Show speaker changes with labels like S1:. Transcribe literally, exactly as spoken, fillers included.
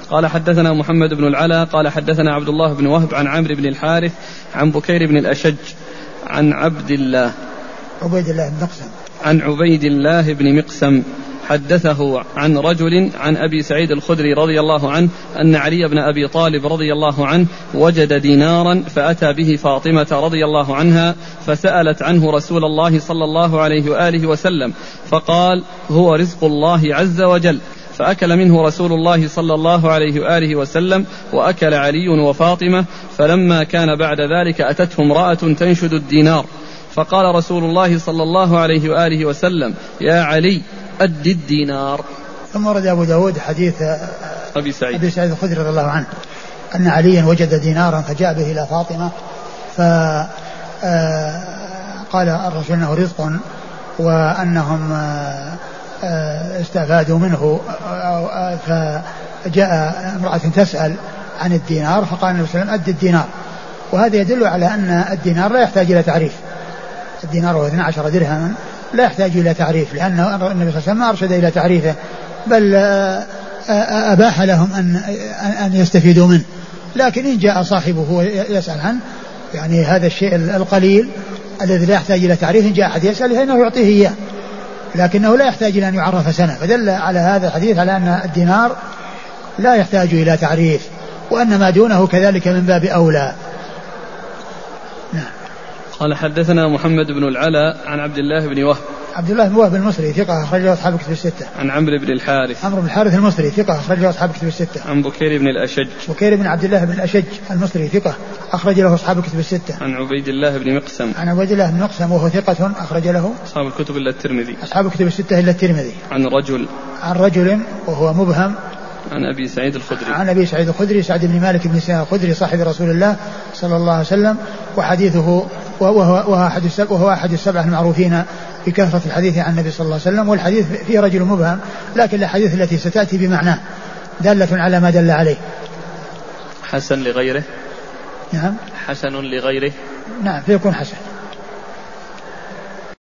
S1: قال حدثنا محمد بن العلا قال حدثنا عبد الله بن وهب عن عمرو بن الحارث عن بكير بن الأشج عن عبد الله
S2: عبيد الله بن مقسم
S1: عن عبيد الله بن مقسم حدثه عن رجل عن أبي سعيد الخدري رضي الله عنه أن علي بن أبي طالب رضي الله عنه وجد دينارا فأتى به فاطمة رضي الله عنها فسألت عنه رسول الله صلى الله عليه وآله وسلم فقال هو رزق الله عز وجل، فأكل منه رسول الله صلى الله عليه وآله وسلم وأكل علي وفاطمة. فلما كان بعد ذلك أتته امرأة تنشد الدينار فقال رسول الله صلى الله عليه وآله وسلم يا علي أد الدينار.
S2: ثم ورد أبو داود حديث
S1: أبي سعيد,
S2: أبي سعيد الخدري رضي الله عنه أن عليا وجد دينارا فجاء به إلى فاطمة فقال الرسول أنه رزق وأنهم استفادوا منه، فجاء امرأة تسأل عن الدينار فقال النبي صلى الله عليه وسلم أد الدينار. وهذا يدل على أن الدينار لا يحتاج إلى تعريف، الدينار هو اثنا عشر درهما لا يحتاج إلى تعريف، لأن النبي صلى الله عليه وسلم ما أرشد إلى تعريفه بل أباح لهم أن أن يستفيدوا منه. لكن إن جاء صاحبه يسأل عنه يعني هذا الشيء القليل الذي لا يحتاج إلى تعريف، إن جاء أحد يسأل فإنه يعطيه إياه، لكنه لا يحتاج إلى أن يعرف سنة. فدل على هذا الحديث على أن الدينار لا يحتاج إلى تعريف، وأن ما دونه كذلك من باب أولى. نعم.
S1: قال حدثنا محمد بن العلا عن عبد الله بن وهب
S2: عبد الله بن وهب المصري ثقة أخرجه أصحاب الكتب الستة.
S1: عن عمرو بن الحارث
S2: عمرو بن الحارث المصري ثقة أخرجه أصحاب الكتب الستة.
S1: عن بكير بن الأشج
S2: بكير بن عبد الله بن الأشج المصري ثقة أخرج له أصحاب الكتب الستة.
S1: عن عبيد الله بن مقسم
S2: عن عبيد الله بن مقسم وهو ثقة أخرج له
S1: أصحاب الكتب إلا الترمذي
S2: أصحاب الكتب الستة إلا الترمذي.
S1: عن رجل
S2: عن رجل وهو مبهم
S1: عن أبي سعيد الخدري
S2: عن أبي سعيد الخدري سعد بن مالك بن سنان الخدري صاحب رسول الله صلى الله عليه وسلم، وحديثه وهو, وهو, أحد السبع وهو أحد السبعة المعروفين بكثرة الحديث عن النبي صلى الله عليه وسلم. والحديث فيه رجل مبهم، لكن الحديث التي ستأتي بمعناه دالة على ما دل عليه.
S1: حسن لغيره.
S2: نعم.
S1: حسن لغيره.
S2: نعم فيكون حسن.